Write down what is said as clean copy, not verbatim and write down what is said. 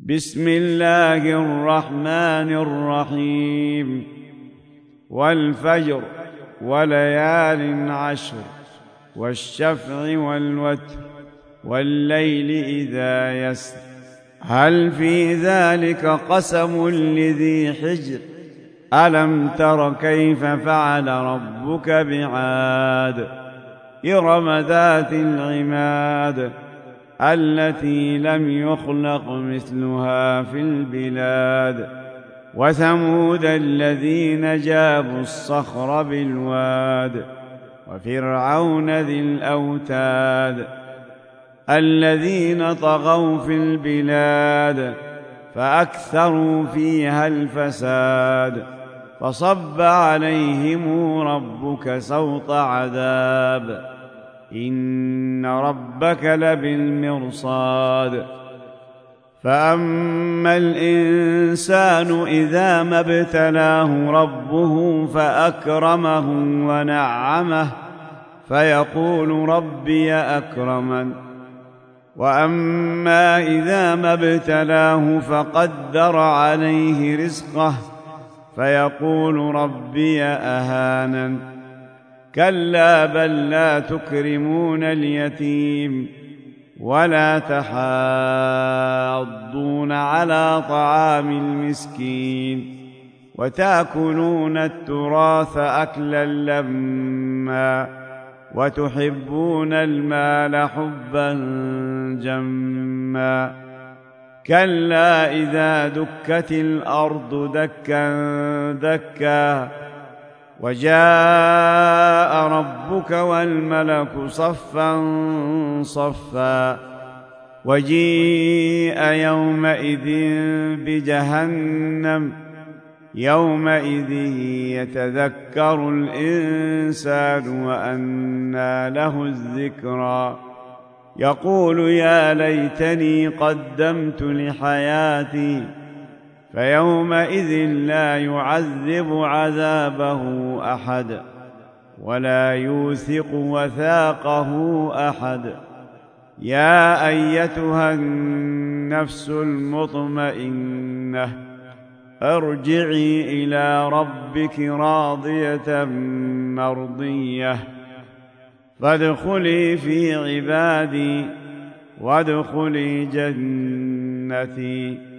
بسم الله الرحمن الرحيم. والفجر وليال عشر والشفع والوتر والليل إذا يسر هل في ذلك قسم لذي حجر ألم تر كيف فعل ربك بعاد إرم ذات العماد التي لم يخلق مثلها في البلاد وثمود الذين جابوا الصخر بالواد وفرعون ذي الأوتاد الذين طغوا في البلاد فأكثروا فيها الفساد فصب عليهم ربك سوط عذاب إن ربك لبالمرصاد فأما الإنسان إذا ما ابتلاه ربه فأكرمه ونعمه فيقول ربي أكرمن وأما إذا ما ابتلاه فقدر عليه رزقه فيقول ربي أهانن كلا بل لا تكرمون اليتيم ولا تحاضون على طعام المسكين وتأكلون التراث أكلا لما وتحبون المال حبا جما كلا إذا دكت الأرض دكا دكا وجاء ربك والملك صفا صفا وجيء يومئذ بجهنم يومئذ يتذكر الإنسان وأنى له الذكرى يقول يا ليتني قدمت لحياتي فيومئذ لا يعذب عذابه أحد ولا يوثق وثاقه أحد يا أيتها النفس المطمئنة ارجعي إلى ربك راضية مرضية فادخلي في عبادي وادخلي جنتي